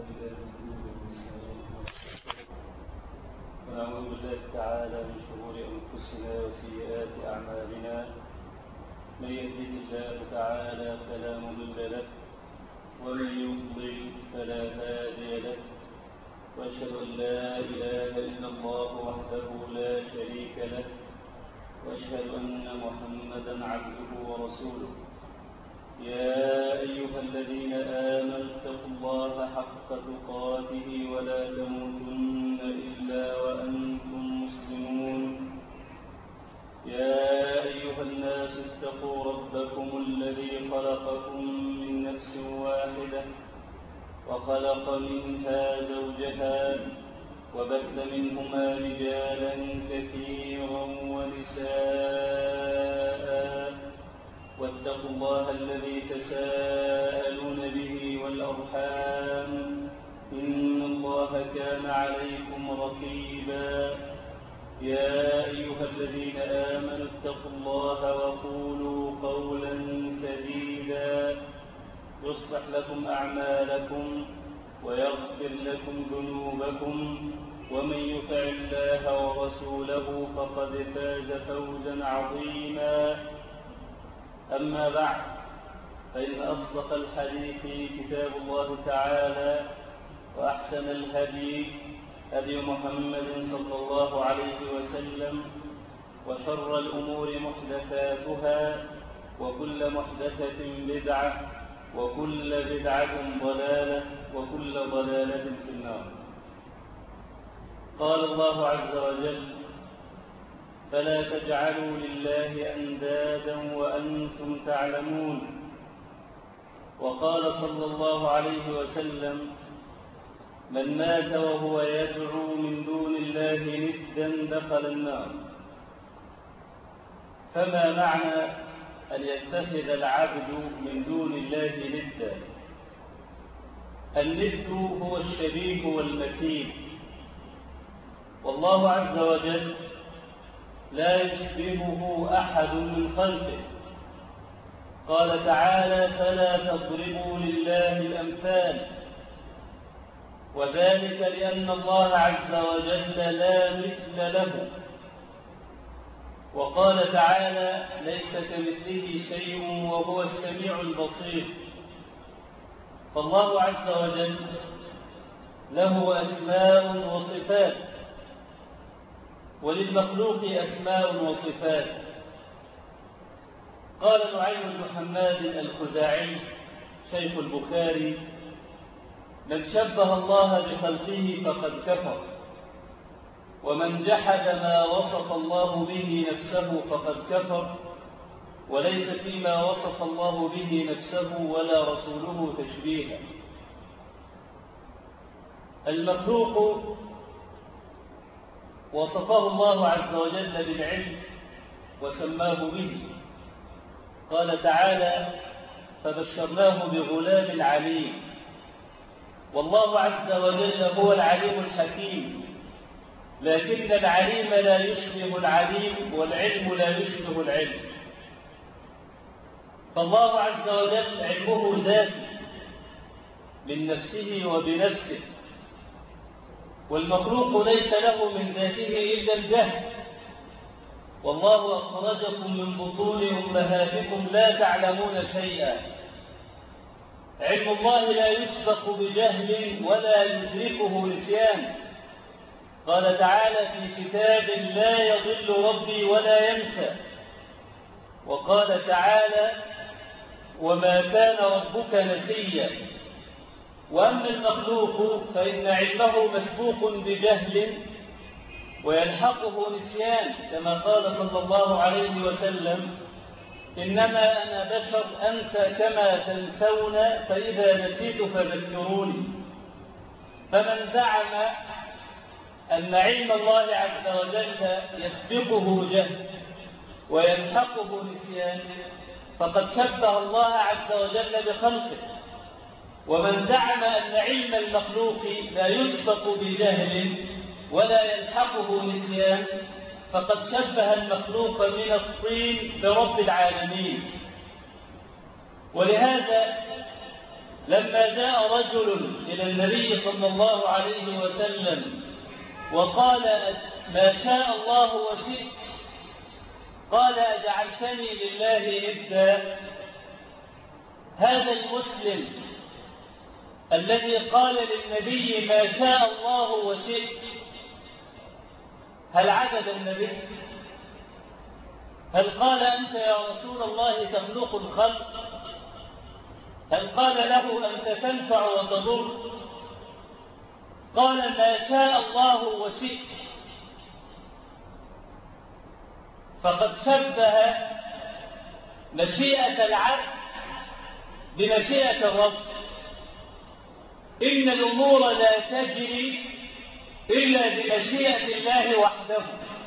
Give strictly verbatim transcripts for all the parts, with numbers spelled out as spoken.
ونعوذ بالله تعالى من شرور أنفسنا وسيئات أعمالنا. من يهده الله تعالى فلا مضل له ومن يضلل فلا هادي له، وأشهد أن لا إله إلا الله وحده لا شريك له، وأشهد أن محمدا عبده ورسوله. يا أيها الذين آمنوا اتقوا الله حق تقاته ولا تموتن إلا وأنتم مسلمون. يا أيها الناس اتقوا ربكم الذي خلقكم من نفس واحدة وخلق منها زوجها وبث منهما رجالا كثيرا ونساء، واتقوا الله الذي تساءلون به والأرحام إن الله كان عليكم رقيبا. يا أيها الذين آمنوا اتقوا الله وقولوا قولا سديدا يصلح لكم أعمالكم ويغفر لكم ذنوبكم، ومن يطع الله ورسوله فقد فاز فوزا عظيما. أما بعد، فإن أصدق الحديث كتاب الله تعالى، وأحسن الهدي هدي محمد صلى الله عليه وسلم، وشر الأمور محدثاتها، وكل محدثة بدعة، وكل بدعة ضلالة، وكل ضلالة في النار. قال الله عز وجل: فلا تجعلوا لله أندادا وأنتم تعلمون. وقال صلى الله عليه وسلم: من مات وهو يدعو من دون الله ندا دخل النار. فما معنى أن يتخذ العبد من دون الله ندا؟ الند هو الشبيه والمثيل، والله عز وجل لا يشبهه أحد من خلقه. قال تعالى: فلا تضربوا لله الأمثال، وذلك لأن الله عز وجل لا مثل له. وقال تعالى: ليس كمثله شيء وهو السميع البصير. فالله عز وجل له أسماء وصفات، وللمخلوق أسماء وصفات. قال نعيم بن حماد الخزاعي شيخ البخاري: من شبه الله بخلقه فقد كفر، ومن جحد ما وصف الله به نفسه فقد كفر، وليس فيما وصف الله به نفسه ولا رسوله تشبيها. المخلوق وصفه الله عز وجل بالعلم وسماه به. قال تعالى: فبشرناه بغلام عليم. والله عز وجل هو العليم الحكيم، لكن العليم لا يشبه العليم، والعلم لا يشبه العلم. فالله عز وجل علمه ذاتي من نفسه وبنفسه، والمخلوق ليس له من ذاته إلا الجهل. والله أخرجكم من بطون أمهاتكم لا تعلمون شيئا. علم الله لا يسبق بجهل ولا يدركه نسيان. قال تعالى في كتاب: لا يضل ربي ولا ينسى. وقال تعالى: وما كان ربك نسيا. وأما المخلوق فإن علمه مسبوق بجهل ويلحقه نسيان، كما قال صلى الله عليه وسلم: إنما أنا بشر أنسى كما تنسون، فإذا نسيت فذكروني. فمن زعم أن علم الله عز وجل يسبقه جهل ويلحقه نسيان فقد شبه الله عز وجل بخلقه. ومن زعم أن علم المخلوق لا يسبق بجهل ولا يلحقه نسيان فقد شبه المخلوق من الطين برب العالمين. ولهذا لما جاء رجل إلى النبي صلى الله عليه وسلم وقال ما شاء الله وشئت، قال أجعلتني لله ندا؟ هذا المسلم الذي قال للنبي ما شاء الله وشئت، هل عبد النبي؟ هل قال أنت يا رسول الله تخلق الخلق؟ هل قال له أنت تنفع وتضر؟ قال ما شاء الله وشئت. فقد شبه مشيئة العبد بمشيئة الرب. إن الأمور لا تجري إلا بمشيئة الله وحده،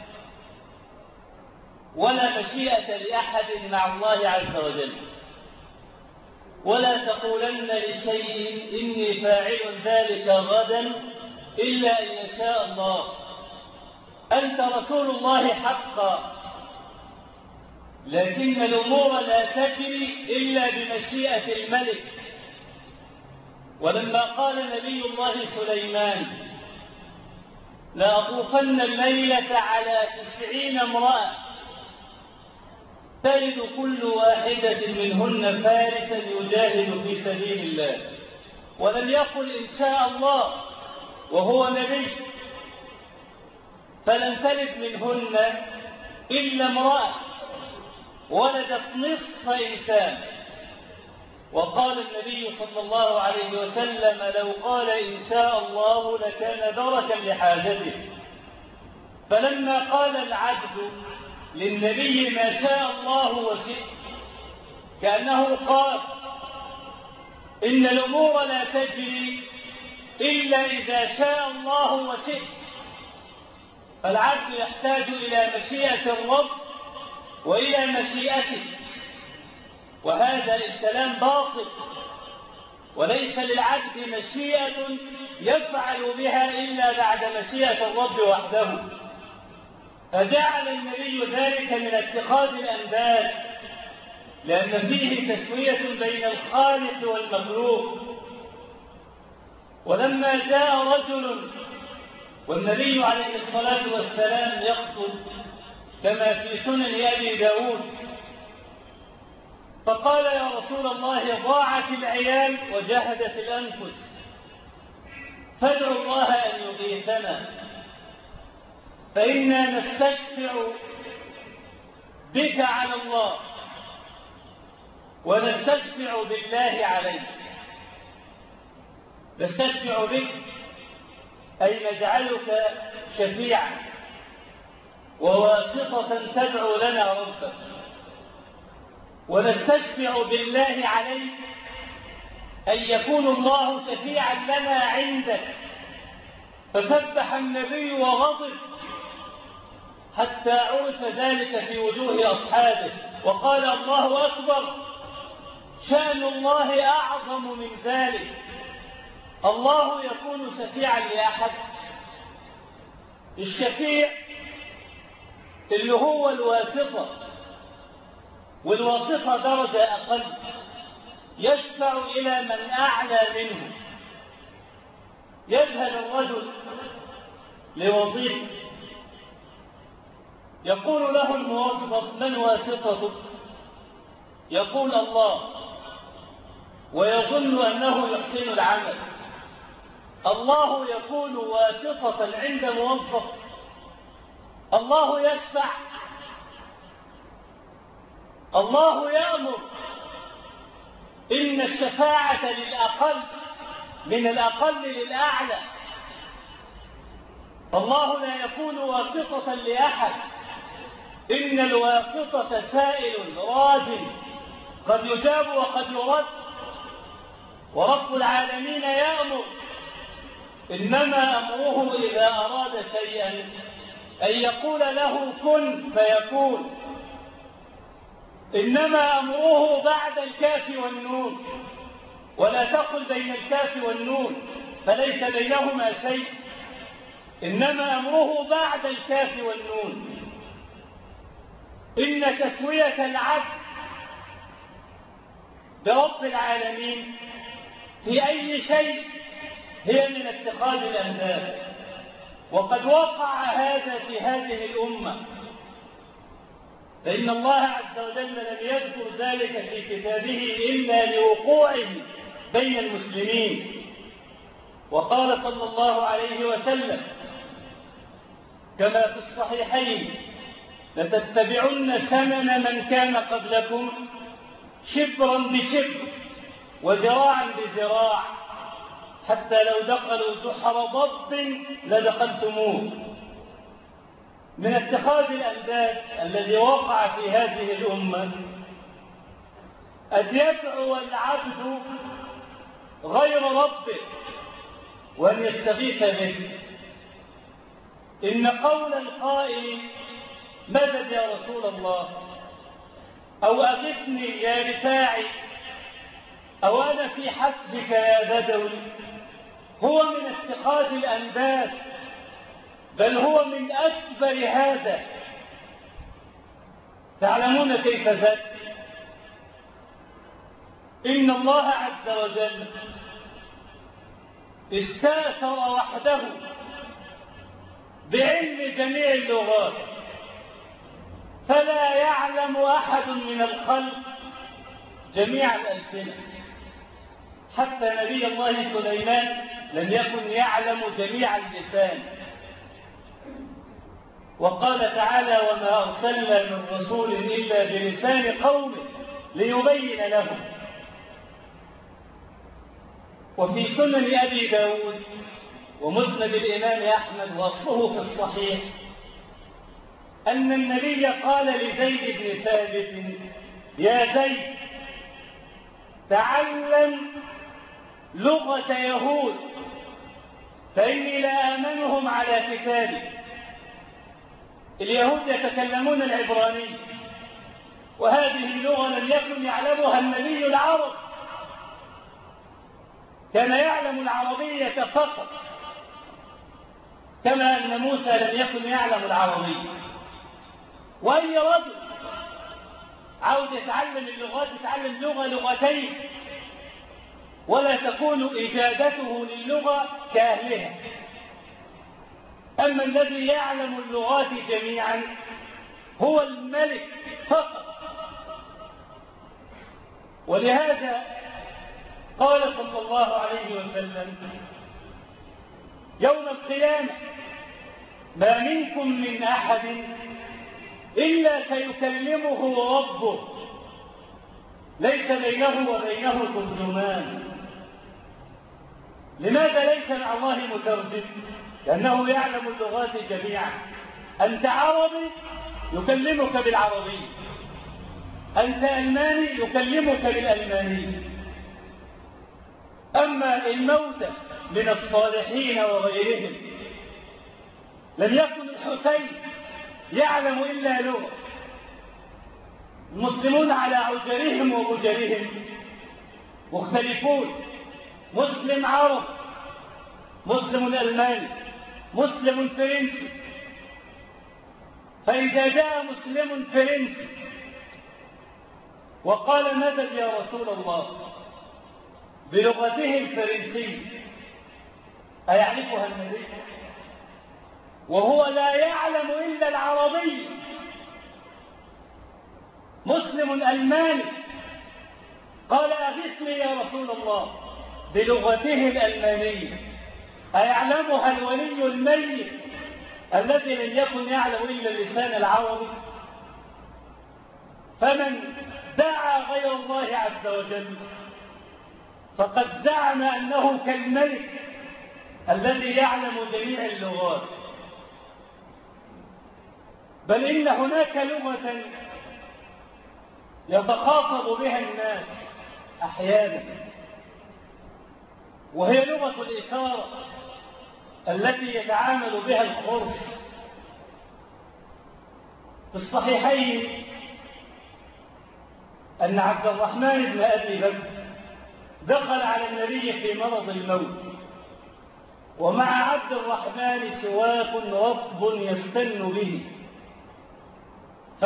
ولا مشيئة لأحد مع الله عز وجل. ولا تقولن لشيء إني فاعل ذلك غدا إلا أن يشاء الله. أنت رسول الله حقا، لكن الأمور لا تجري إلا بمشيئة الملك. ولما قال نبي الله سليمان لأطوفن الليلة على تسعين امرأة تجد كل واحدة منهن فارسا يجاهد في سبيل الله، ولم يقل إن شاء الله وهو نبي، فلم تلد منهن إلا امرأة ولدت نصف إنسان. وقال النبي صلى الله عليه وسلم لو قال إن شاء الله لكان دركا لحاجته. فلما قال العبد للنبي ما شاء الله وشئت، كأنه قال إن الأمور لا تجري إلا إذا شاء الله وشئت. فالعبد يحتاج إلى مشيئة الرب وإلى مشيئته، وهذا الكلام باطل، وليس للعبد مشيئة يفعل بها إلا بعد مشيئة الرب وحده. فجعل النبي ذلك من اتخاذ الأنداد، لأن فيه تسوية بين الخالق والمخلوق. ولما جاء رجل والنبي عليه الصلاة والسلام يخطب كما في سنن أبي داود، فقال يا رسول الله ضاعت العيال وجهدت الأنفس، فادعوا الله أن يغيثنا، فإنا نستشفع بك على الله ونستشفع بالله عليك. نستشفع بك أي نجعلك شفيعا وواسطة تدعو لنا ربك، ونستشفع بالله عليك أن يكون الله شفيعا لنا عندك. فسبح النبي وغضب حتى عرف ذلك في وجوه أصحابه، وقال الله أكبر، شأن الله أعظم من ذلك. الله يكون شفيعا لأحد؟ الشفيع اللي هو الواسطة، والواسطة درجة أقل، يشفع إلى من أعلى منه. يذهب الرجل لوظيفة، يقول له الموظف من واسطتك؟ يقول الله، ويظن أنه يحسن العمل. الله يكون واسطة عند موظف؟ الله يشفع؟ الله يأمر. إن الشفاعة للأقل من الأقل للأعلى. الله لا يكون واسطة لأحد. إن الواسطة سائل راج قد يجاب وقد يرد، ورب العالمين يأمر. إنما أمره إذا أراد شيئا أن يقول له كن فيكون. إنما أمره بعد الكاف والنون، ولا تقل بين الكاف والنون فليس بينهما شيء. إنما أمره بعد الكاف والنون. إن تسوية العبد برب العالمين في أي شيء هي من اتخاذ الأنداد، وقد وقع هذا في هذه الأمة، فإن الله عز وجل لم يذكر ذلك في كتابه إلا لوقوعه بين المسلمين. وقال صلى الله عليه وسلم كما في الصحيحين: لتتبعن سنن من كان قبلكم شبرا بشبر وذراعا بذراع حتى لو دخلوا جحر ضب لدخلتموه. من اتخاذ الأنداد الذي وقع في هذه الأمة أن يدعو العبد غير ربه وأن يستغيث به. إن قول القائل مدد يا رسول الله، أو أغثني يا رفاعي، أو أنا في حسبك يا بدوي، هو من اتخاذ الأنداد، بل هو من أكبر هذا. تعلمون كيف ذلك؟ إن الله عز وجل استأثر وحده بعلم جميع اللغات، فلا يعلم أحد من الخلق جميع الألسنة. حتى نبي الله سليمان لم يكن يعلم جميع اللسان. وقال تعالى: وما أرسلنا من رسول إلا بلسان قومه ليبين لهم. وفي سنن أبي داود ومسند الإمام أحمد وأصله في الصحيح أن النبي قال لزيد بن ثابت: يا زيد، تعلم لغة يهود فإني لا آمنهم على كتابي. اليهود يتكلمون العبرانية، وهذه اللغة لم يكن يعلمها النبي العرب، كان يعلم العربية فقط، كما أن موسى لم يكن يعلم العربية. وأي رجل عاوز يتعلم اللغات يتعلم لغة لغتين، ولا تكون إجادته للغة كأهلها. أما الذي يعلم اللغات جميعا هو الملك فقط. ولهذا قال صلى الله عليه وسلم: يوم القيامة ما منكم من أحد إلا سيكلمه ربه ليس بينه وبينه ترجمان. لماذا ليس مع الله مترجم؟ لأنه يعلم اللغات جميعا. أنت عربي يكلمك بالعربي، أنت ألماني يكلمك بالألماني. أما الموتى من الصالحين وغيرهم لم يكن الحسين يعلم إلا لغة. المسلمون على عجرهم وبجرهم مختلفون، مسلم عرب، مسلم ألماني، مسلم فرنسي. فإذا جاء مسلم فرنسي وقال: مدد يا رسول الله، بلغته الفرنسية، أيعرفها النبي؟ وهو لا يعلم إلا العربية. مسلم ألماني قال: أغثني يا رسول الله، بلغته الألمانية، أيعلمها الولي الميت الذي لم يكن يعلم إلا اللسان العربي؟ فمن دعا غير الله عز وجل فقد زعم أنه كالملك الذي يعلم جميع اللغات. بل إن هناك لغة يتخاطب بها الناس أحيانا، وهي لغة الإشارة التي يتعامل بها الخرس. في الصحيحين أن عبد الرحمن بن أبي بكر دخل على النبي في مرض الموت، ومع عبد الرحمن سواك رطب يستن به،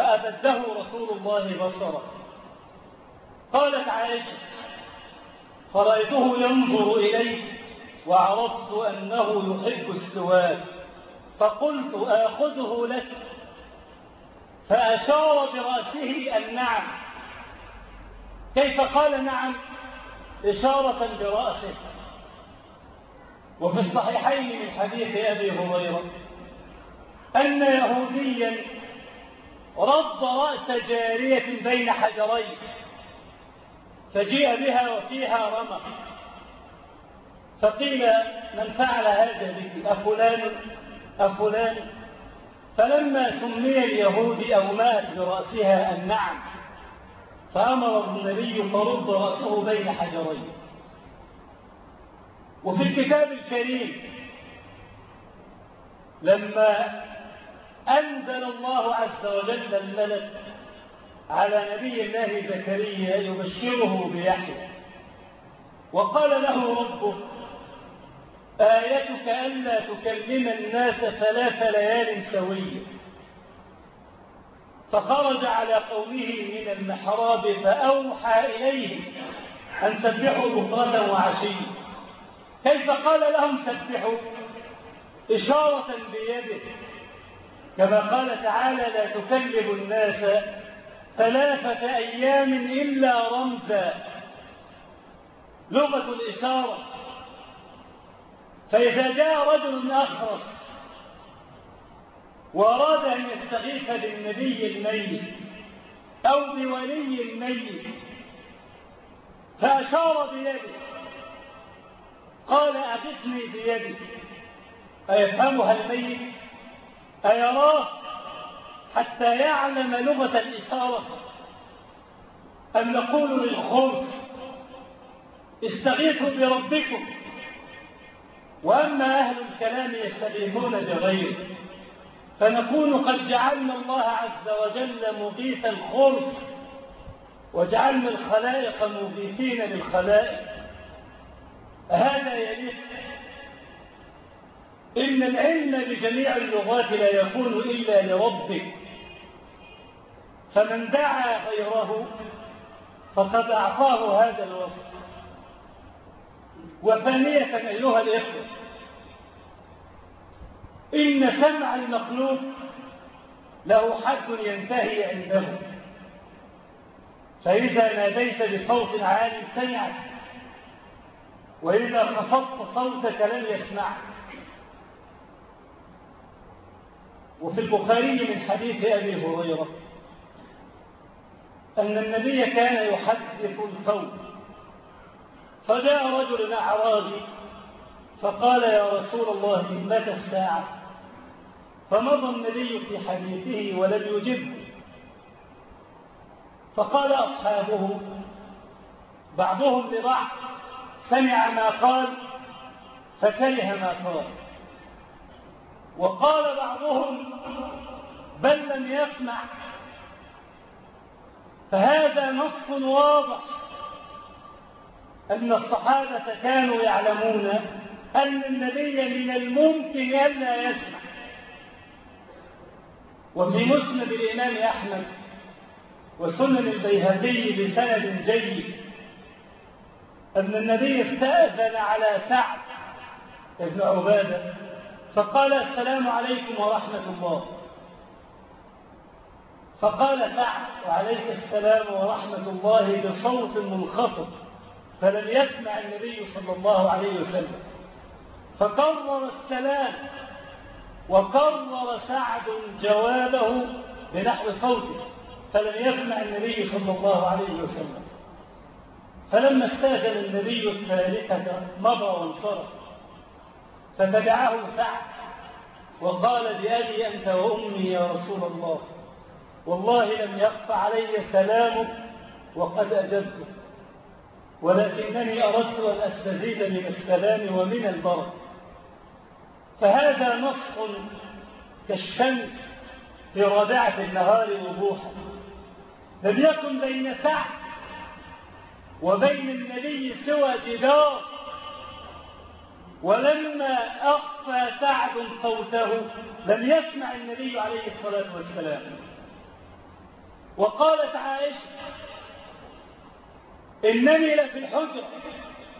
فأبده رسول الله بصره. قالت عائشة: فرأيته ينظر إليه وعرفت أنه يحب السواك، فقلت آخذه لك، فأشار برأسه النعم. كيف قال نعم؟ إشارة برأسه. وفي الصحيحين من حديث أبي هريرة أن يهوديا رد رأس جارية بين حجرين، فجيء بها وفيها رمق، فقيل من فعل هذا بك؟ أفلان أفلان؟ فلما سمي اليهودي أو مات برأسها النعم، فأمر النبي فرد رأسه بين حجرين. وفي الكتاب الكريم لما أنزل الله عز وجل الملك على نبي الله زكريا يبشره بيحيى، وقال له ربه آيتك ألا تكلم الناس ثلاث ليال سوية، فخرج على قومه من المحراب فأوحى إليهم أن سبحوا بكرة وعشيا. كيف قال لهم سبحوا؟ إشارة بيده، كما قال تعالى لا تكلم الناس ثلاثة أيام إلا رمزا، لغة الإشارة. فإذا جاء رجل أخرس وأراد أن يستغيث بالنبي الميت أو بولي الميت فأشار بيده قال أغثني بيدي، أيفهمها الميت؟ أيراه حتى يعلم لغة الإشارة؟ أم نقول للخوف استغيثوا بربكم؟ وأما أهل الكلام يستغيثون بغيره، فنكون قد جعلنا الله عز وجل مغيث الخوف، وجعلنا الخلائق مغيثين للخلائق. هذا يليق. إن العلم بجميع اللغات لا يكون إلا لربك، فمن دعا غيره فقد أعطاه هذا الوصف. وثانية أيها الإخوة، إن سمع المخلوق له حد ينتهي عنده، فإذا ناديت بصوت عال سمعك، وإذا خفضت صوتك لم يسمعك. وفي البخاري من حديث أبي هريرة أن النبي كان يحدث القوم، فجاء رجل أعرابي فقال يا رسول الله متى الساعة؟ فمضى النبي في حديثه ولم يجبه، فقال أصحابه بعضهم لبعض سمع ما قال فكره ما قال، وقال بعضهم بل لم يسمع. فهذا نص واضح أن الصحابة كانوا يعلمون أن النبي من الممكن ألا يسمع. وفي مسند الإمام أحمد وسنن البيهقي بسند جيد أن النبي استأذن على سعد بن عبادة فقال السلام عليكم ورحمة الله، فقال سعد وعليك السلام ورحمة الله بصوت منخفض، فلم يسمع النبي صلى الله عليه وسلم، فكرر السلام وكرر سعد جوابه بنحو صوته، فلم يسمع النبي صلى الله عليه وسلم. فلما استأذن النبي الثالثة مضى وانصرف، فتبعه سعد وقال بأبي أنت وأمي يا رسول الله، والله لم يخف علي سلامك وقد أجبته، ولكنني أردت أن أستزيد من السلام ومن البركة. فهذا نص كالشمس في رابعة النهار وضوحا. لم يكن بين سعد وبين النبي سوى جدار، ولما أخفى سعد صوته لم يسمع النبي عليه الصلاة والسلام. وقالت عائشة إنني لفي الحجرة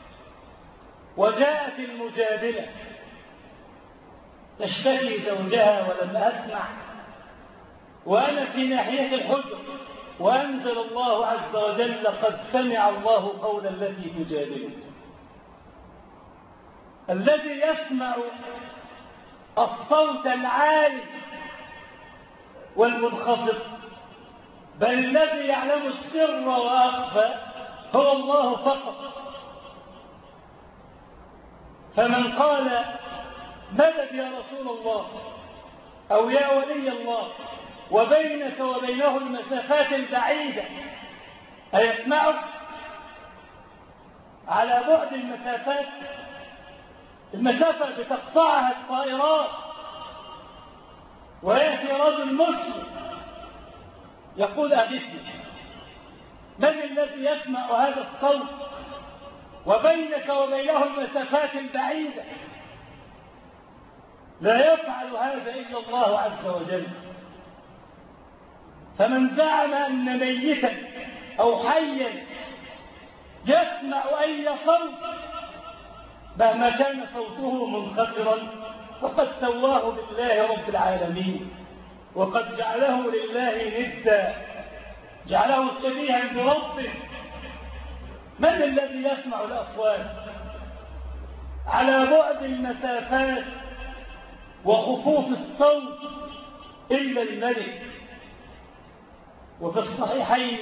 وجاءت المجادلة تشتكي زوجها ولم أسمع وأنا في ناحية الحجر، وأنزل الله عز وجل قد سمع الله قول التي تجادلك. الذي يسمع الصوت العالي والمنخفض بل الذي يعلم السر وأخفى هو الله فقط. فمن قال مدد يا رسول الله أو يا ولي الله وبينك وبينه المسافات البعيدة أيسمعك؟ على بعد المسافات، المسافة بتقطعها الطائرات، ويأتي رجل مسلم يقول أغثني. من الذي يسمع هذا الصوت وبينك وبينه المسافات البعيدة؟ لا يفعل هذا إلا الله عز وجل. فمن زعم أن ميتا أو حيا يسمع أي صوت مهما كان صوته منخفضا فقد سواه بالله رب العالمين، وقد جعله لله ندا، جعله شبيها بربه. من الذي يسمع الأصوات على بعد المسافات وخفوف الصوت إلا الملك؟ وفي الصحيحين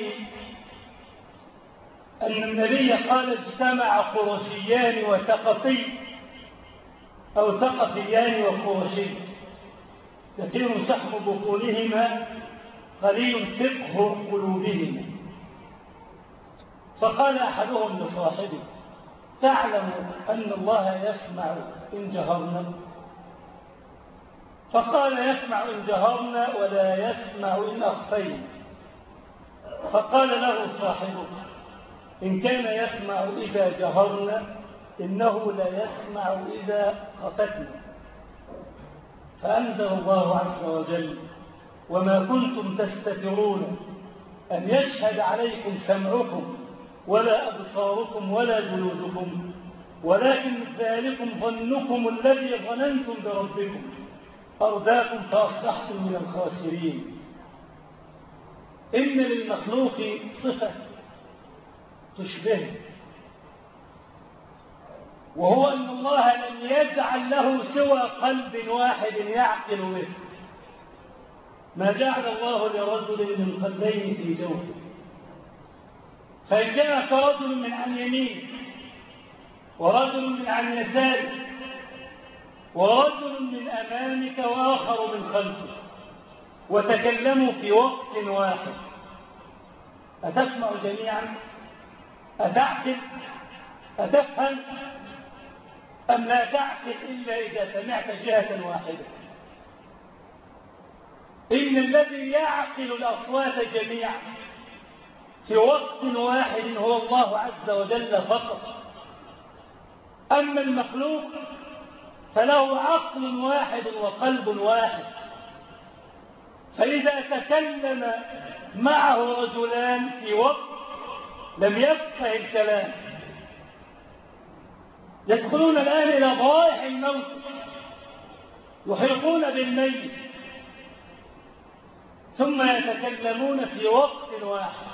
أن النبي قال اجتمع قرشيان وثقفي أو ثقفيان وقرشي كثير شحم بطونهما قليل فقه قلوبهما. فقال أحدهم لصاحبه تعلم أن الله يسمع إن جهرنا؟ فقال يسمع إن جهرنا ولا يسمع إن أخفينا. فقال له صاحبه إن كان يسمع إذا جهرنا إنه لا يسمع إذا خفتنا. فأنزل الله عز وجل وما كنتم تستترون أن يشهد عليكم سمعكم ولا أبصاركم ولا جلودكم ولكن ذلكم ظنكم الذي ظننتم بربكم أرداكم فأصبحتم من الخاسرين. إن للمخلوق صفة تشبهه، وهو أن الله لم يجعل له سوى قلب واحد يعقل به. ما جعل الله لرجل من قلبين في جوفه، فإن جاءك رجل من عن يمين ورجل من عن يسارك ورجل من أمامك وآخر من خلفك وتكلموا في وقت واحد أتسمع جميعا؟ أتعقل؟ أتفهم؟ أم لا تعقل إلا إذا سمعت جهة واحدة؟ إن الذي يعقل الأصوات جميعا في وقت واحد هو الله عز وجل فقط. أما المخلوق فله عقل واحد وقلب واحد، فإذا تكلم معه رجلان في وقت لم يفقه الكلام. يدخلون الآن إلى ضوائح الموت يحيطون بالميت ثم يتكلمون في وقت واحد.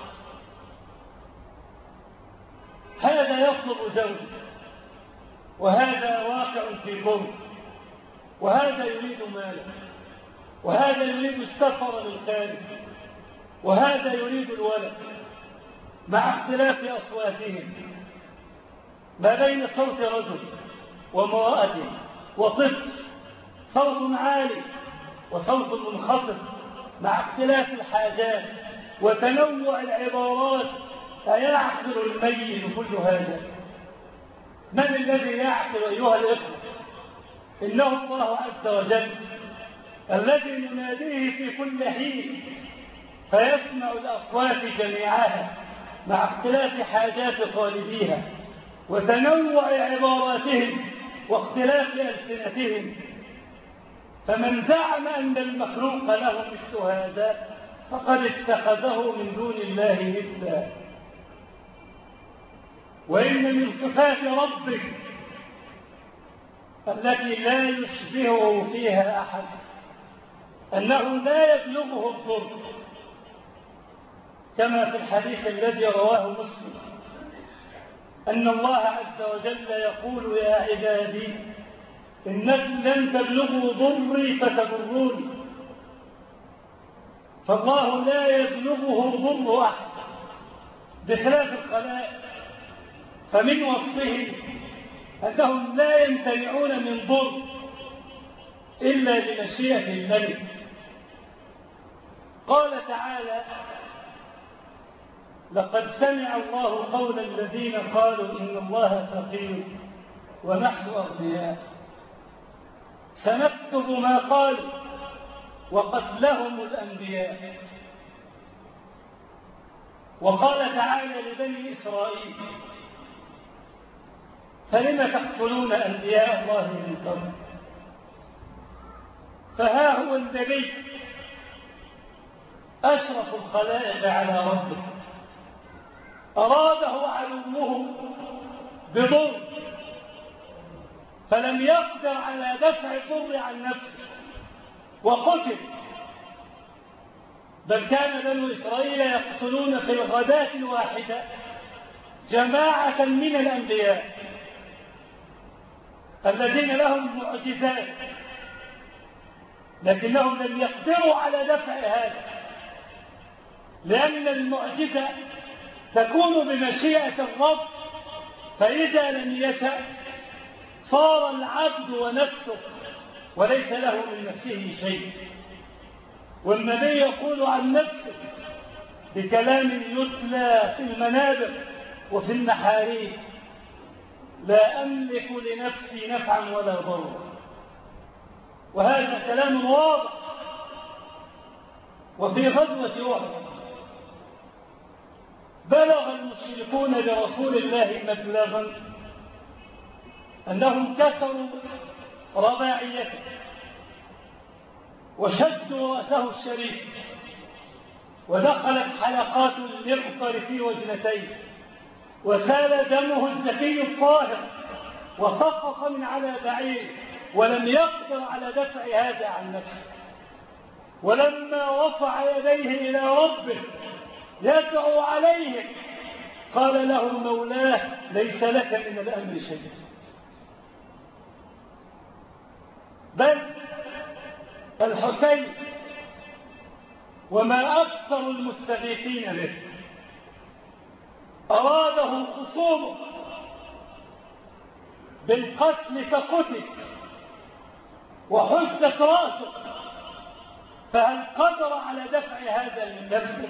هذا يطلب زوجه وهذا واقع في برد وهذا يريد مالا وهذا يريد السفر للخارج وهذا يريد الولد، مع اختلاف أصواتهم ما بين صوت رجل وامرأة وطفل، صوت عالي وصوت منخفض، مع اختلاف الحاجات وتنوع العبارات. أيعقل الميت كل هذا؟ من الذي يعقل أيها الإخوة؟ إنه الله عز وجل الذي نناديه في كل حين فيسمع الأصوات جميعها مع اختلاف حاجات طالبيها وتنوع عباراتهم واختلاف ألسنتهم. فمن زعم أن المخلوق له مثل هذا فقد اتخذه من دون الله ندا. وإن من صفات ربك التي لا يشبهه فيها أحد، أنه لا يبلغه الضر، كما في الحديث الذي رواه مسلم أن الله عز وجل يقول يا عبادي إنكم لن تبلغوا ضري فتضروني، فالله لا يبلغه ضر أحد بخلاف الخلائق، فمن وصفه أنهم لا يمتنعون من ضر إلا بمشيئة الملك. قال تعالى لقد سمع الله قول الذين قالوا إن الله فقير ونحن أغنياء سنكتب ما قالوا وقتلهم الأنبياء. وقال تعالى لبني إسرائيل فلم تقتلون أنبياء الله من قبل، فها هو النبي أشرف الخلائق على ربه أراده عدوه بضر فلم يقدر على دفع الضر عن نفسه وقتل، بل كان بنو إسرائيل يقتلون في الغداة الواحدة جماعة من الأنبياء الذين لهم معجزات، لكنهم لم يقدروا على دفع هذا، لأن المعجزة تكون بمشيئة الرب، فإذا لم يشأ صار العبد ونفسه وليس له من نفسه شيء. والنبي يقول عن نفسه بكلام يتلى في المنابر وفي المحاريب لا أملك لنفسي نفعا ولا ضرا، وهذا كلام واضح. وفي غزوة أحد بلغ المشركون برسول الله مبلغا أنهم كسروا رباعيته وشدوا رأسه الشريف ودخلت حلقات المغفر في وجنتيه وسال دمه الزكي الطاهر وسقط من على بعير، ولم يقدر على دفع هذا عن نفسه. ولما رفع يديه إلى ربه يدعو عليه قال له مولاه ليس لك من الأمر شيء، بل الحسين وما أكثر المستغيثين به أراده خصومه بالقتل فقتل وحزت رأسه، فهل قدر على دفع هذا من نفسه؟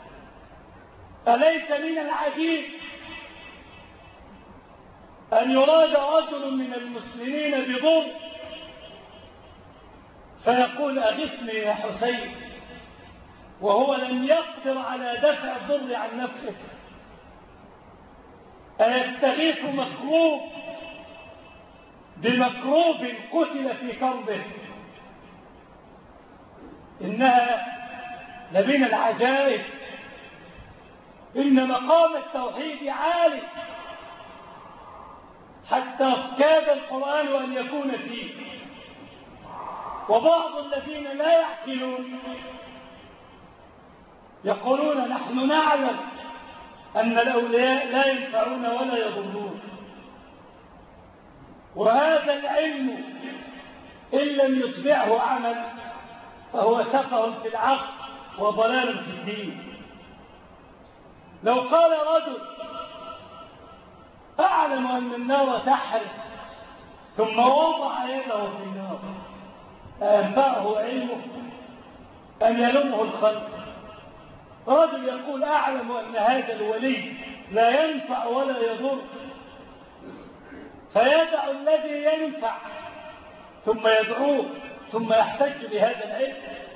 أليس من العجيب أن يراد رجل من المسلمين بضر فيقول أغثني يا حسين وهو لم يقدر على دفع الضر عن نفسه؟ أيستغيث مكروب بمكروب قتل في كربه؟ إنها لمن العجائب. إن مقام التوحيد عالي حتى كاد القرآن أن يكون فيه، وبعض الذين لا يعقلون يقولون نحن نعلم أن الأولياء لا ينفعون ولا يضرون، وهذا العلم إن لم يتبعه عمل فهو سفه في العقل وضلال في الدين. لو قال رجل أعلم أن النار تحرق ثم وضع يده في النار أنفعه علمه أن يلمه الخلق؟ رجل يقول أعلم أن هذا الولي لا ينفع ولا يضر فيدع الذي ينفع ثم يدعوه ثم يحتج بهذا العلم.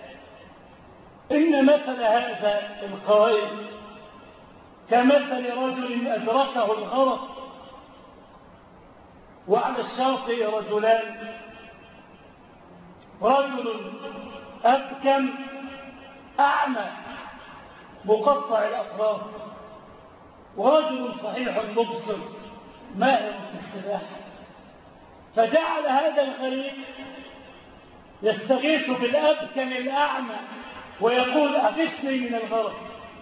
إن مثل هذا القائل كمثل رجل أدركه الغرق وعلى الشاطئ رجلان، رجل أبكم أعمى مقطع الأطراف، ورجل صحيح مبصر ماهر في السباحة. فجعل هذا الغريب يستغيث بالأبكم الأعمى ويقول أغثني من الغرق.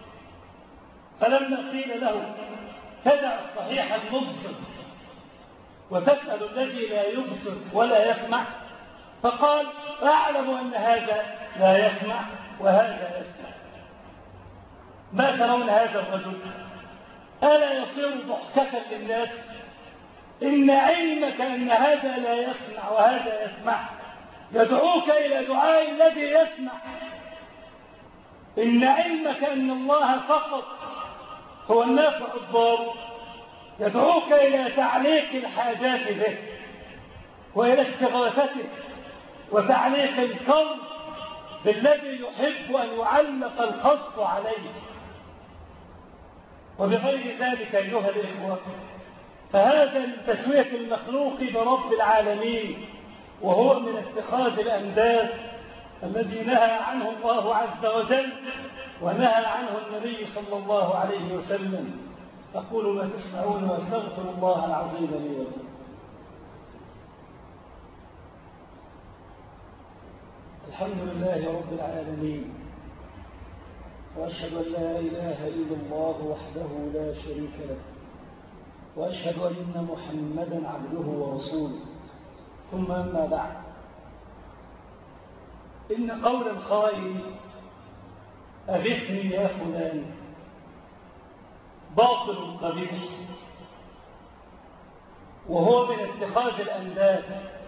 فلما قيل له تدع الصحيح المبصر وتسأل الذي لا يبصر ولا يسمع، فقال أعلم أن هذا لا يسمع وهذا يسمع. ما ترون هذا الرجل؟ ألا يصير ضحكة للناس؟ إن علمك أن هذا لا يسمع وهذا يسمع يدعوك إلى دعاء الذي يسمع. إن علمك أن الله فقط هو النافع الضار يدعوك إلى تعليق الحاجات به وإلى استغاثته وتعليق الكون بالذي يحب أن يعلق الخص عليه. وبغير ذلك أيها الإخوة فهذا من تسوية المخلوق برب العالمين، وهو من اتخاذ الأنداد الذي نهى عنه الله عز وجل ونهى عنه النبي صلى الله عليه وسلم. أقول ما تسمعون وأستغفر الله العظيم لي ولكم. الحمد لله رب العالمين، وأشهد أن لا إله إلا الله وحده لا شريك له، وأشهد أن محمدا عبده ورسوله. ثم أما بعد، إن قول القائل أغثني يا فلان باطل قبيح، وهو من اتخاذ الأنداد.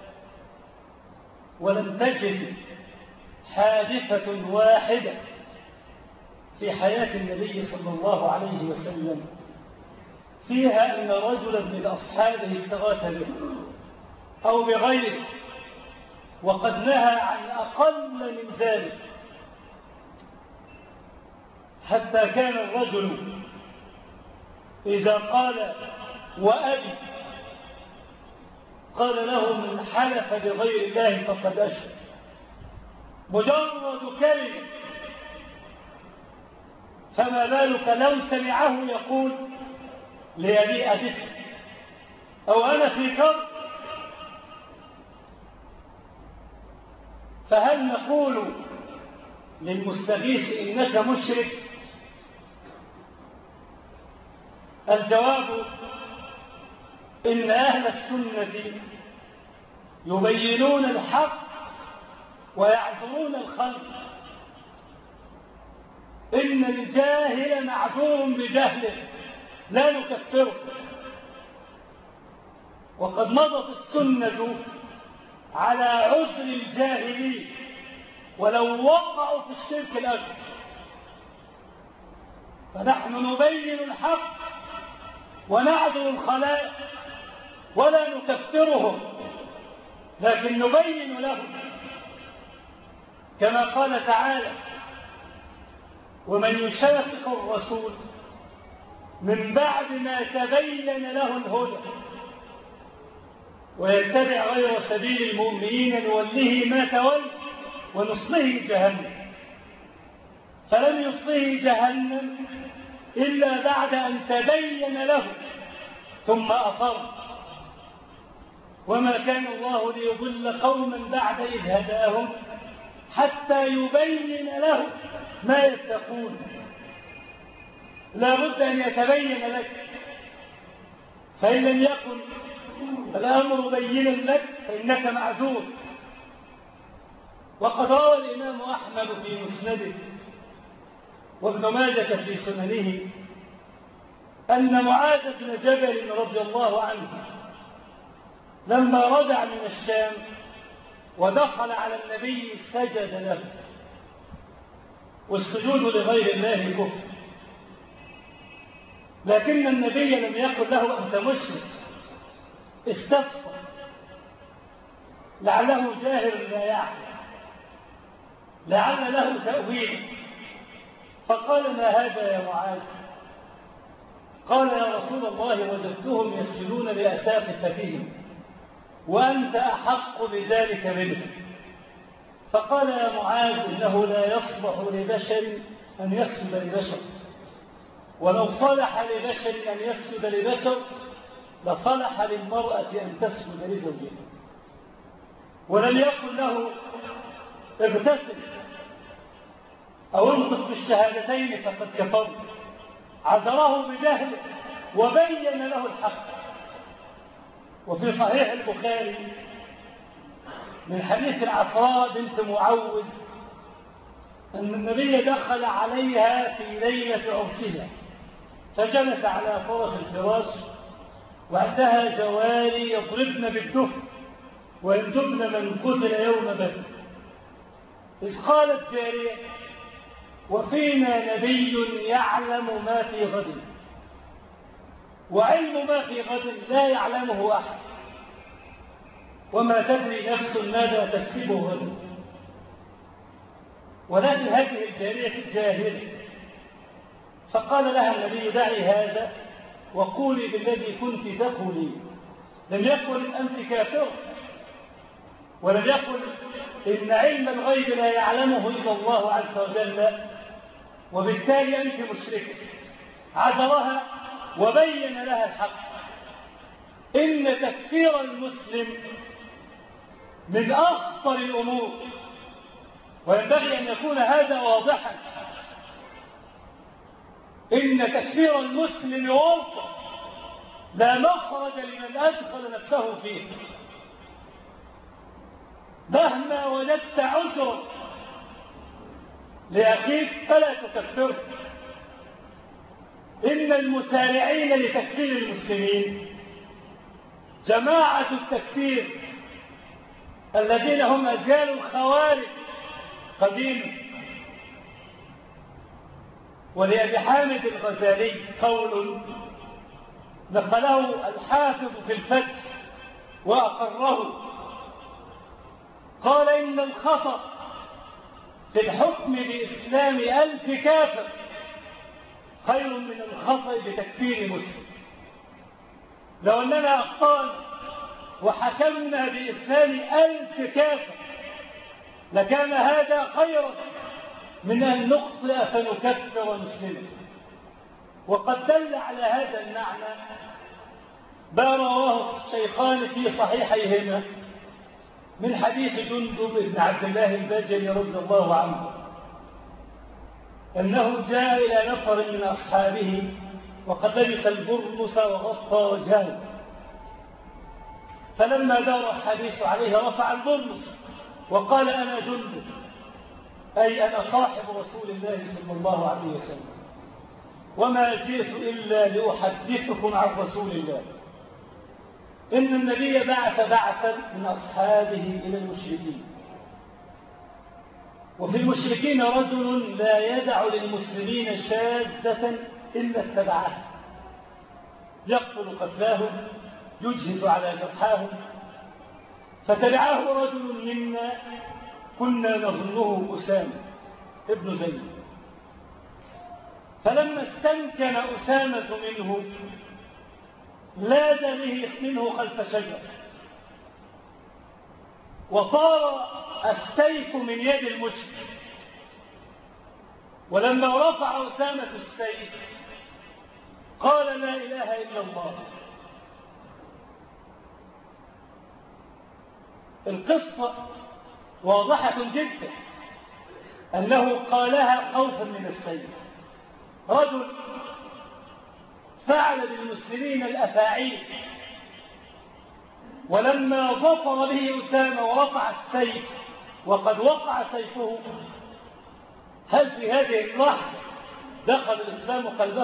ولم تجد حادثة واحدة في حياة النبي صلى الله عليه وسلم فيها أن رجلا من أصحابه استغاث به أو بغيره، وقد نهى عن أقل من ذلك. حتى كان الرجل إذا قال وأبي قال له من حلف بغير الله فقد أشرك. مجرد كلمة، فما بالك لو سمعه يقول لأبي أبسك أو أنا في كرب. فهل نقول للمستغيث إنك مشرك؟ الجواب إن أهل السنة يبينون الحق ويعذرون الخلق. إن الجاهل معذور بجهله لا نكفره، وقد مضت السنة على عذر الجاهلين ولو وقعوا في الشرك الأكبر. فنحن نبين الحق ونعذر الخلائق ولا نكفرهم، لكن نبين لهم كما قال تعالى ومن يشاقق الرسول من بعد ما تبين له الهدى ويتبع غير سبيل المؤمنين نوله ما تولى ونصله جهنم. فلم يصله جهنم إلا بعد أن تبين له ثم أصر. وما كان الله ليضل قوما بعد إذ هداهم حتى يبين له ما يتقون. لا بد أن يتبين لك، فإن لم يكن الأمر بينا لك فإنك معذور. وقد روى الإمام أحمد في مسنده وابن ماجة في سننه أن معاذ بن جبل رضي الله عنه لما رجع من الشام ودخل على النبي سجد له، والسجود لغير الله كفر، لكن النبي لم يقل له أنت مشرك، استفسر لعله جاهل لا يعلم، لعل له تأويل، فقال ما هذا يا معاذ؟ قال يا رسول الله وجدتهم يسجدون لأساقفتهم وأنت أحق بذلك منهم. فقال يا معاذ إنه لا يصلح لبشر أن يسجد لبشر، ولو صلح لبشر أن يسجد لبشر لصلح للمرأة أن تسجد لزوجها. ولم يقل له اغتسل أو انطق بالشهادتين فقد كفرت، عذره بجهله وبين له الحق. وفي صحيح البخاري من حديث العفراء بنت معوذ أن النبي دخل عليها في ليلة عرسها فجلس على فرش الفراش وعندها جواري يضربن بالدف ويندبن من قتل يوم بدر، إذ قالت جارية: وفينا نبي يعلم ما في غد، وعلم ما في غد لا يعلمه أحد، وما تدري نفس ماذا تكسب غدا. ولكن هذه الجارية جاهلة، فقال لها النبي: دعي هذا وقولي بالذي كنت تقولين. لم يقل أنت كافر، ولم يقل إن علم الغيب لا يعلمه إلا الله عز وجل وبالتالي أنت مشركة. عذرها وبين لها الحق. إن تكفير المسلم من أخطر الأمور، وينبغي أن يكون هذا واضحا. إن تكفير المسلم ورطة لا مخرج لمن أدخل نفسه فيه. مهما وجدت عذرا لأخيك فلا تكفره. إن المسارعين لتكفير المسلمين جماعة التكفير الذين هم أجيال الخوارج قديما. ولأبي حامد الغزالي قول نقله الحافظ في الفتح وأقره، قال: إن الخطأ في الحكم بإسلام ألف كافر خير من الخطأ بتكفير مسلم. لو أننا أخطأنا وحكمنا بإسلام ألف كافر لكان هذا خيرا من أن نخطئ فنكفر مسلما. وقد دل على هذا المعنى ما رواه الشيخان في صحيحيهما من حديث جندب بن عبد الله البجلي رضي الله عنه أنه جاء إلى نفر من أصحابه وقد لبس البرنس وغطى وجهه، فلما دار الحديث عليه رفع البرنس وقال: أنا جندب، أي أنا صاحب رسول الله صلى الله عليه وسلم، وما جئت إلا لأحدثكم عن رسول الله. إن النبي بعث بعثا من أصحابه إلى المشركين، وفي المشركين رجل لا يدع للمسلمين شاذة إلا اتبعها، يقتل قتلاهم، يجهز على جرحاهم. فتبعه رجل منا كنا نظنه أسامة ابن زيد، فلما استمكن أسامة منه لاد به منه خلف شجر، وطار السيف من يد المشرك. ولما رفع أسامة السيف قال: لا إله إلا الله. القصة واضحة جدا أنه قالها خوفا من السيف. رجل فعل بالمسلمين الأفاعيل، ولما ظفر به أسامة ورفع السيف وقد وقع سيفه، هل في هذه اللحظة دخل الإسلام قلبه؟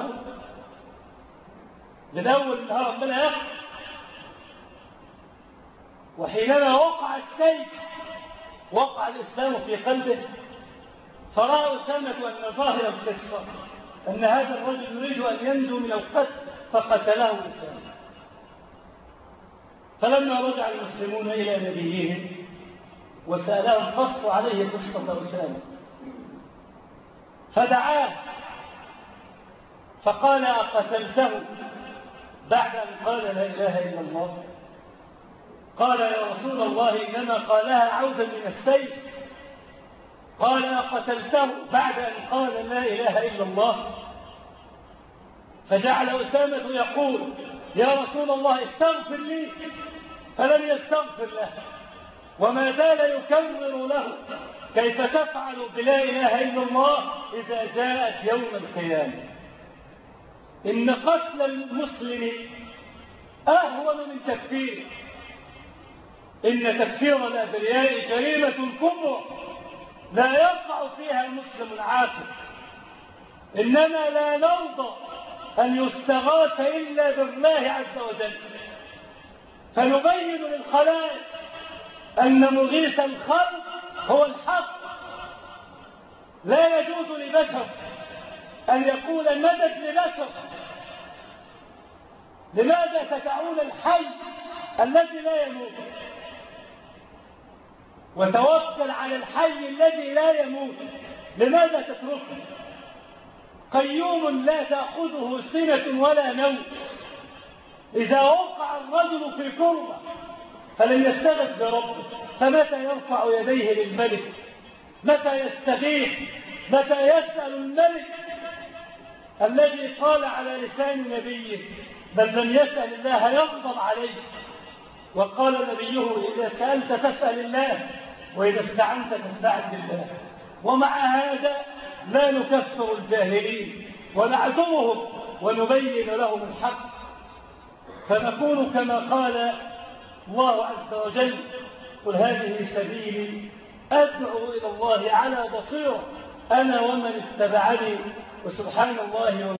من أول النهار ربنا يقف. وحينما وقع السيف وقع الإسلام في قلبه، فرأى أسامة أن ظاهر القصة أن هذا الرجل يريد أن ينجو من القتل فقتله أسامة. فلما رجع المسلمون إلى نبيهم وسألهم قصوا عليه قصة أسامة، فدعاه فقال: أقتلته بعد أن قال لا إله إلا الله؟ قال: يا رسول الله إنما قالها عوزا من السيف. قال: أقتلته بعد أن قال لا إله إلا الله؟ فجعل أسامة يقول: يا رسول الله استغفر لي، فلم يستغفر له. وما زال يكرر له كيف تفعل بلا إله إلا الله إذا جاءت يوم القيامة. إن قتل المسلم أهون من تكفيره. إن تكفير الأبرياء جريمة كبرى لا يقع فيها المسلم العاقل. إننا لا نرضى أن يستغاث إلا بالله عز وجل، فنبين للخلائق أن مغيث الخلق هو الحق. لا يجوز لبشر أن يقول مدد لبشر. لماذا تدعون الحي الذي لا يموت وتوكل على الحي الذي لا يموت؟ لماذا تتركه؟ قيوم لا تأخذه سنة ولا نوم. إذا وقع الرجل في كربة فلن يستغث بربه، فمتى يرفع يديه للملك؟ متى يستغيث؟ متى يسأل الملك الذي قال على لسان نبيه بل من يسأل الله يغضب عليه؟ وقال نبيه إذا سألت فاسأل الله وإذا استعنت فاستعن بالله. ومع هذا لا نكفر الجاهلين ونعزمهم ونبين لهم الحق، فنكون كما قال الله عز وجل قل هذه سبيلي أدعو إلى الله على بصيرة أنا ومن اتبعني وسبحان الله وبحمده.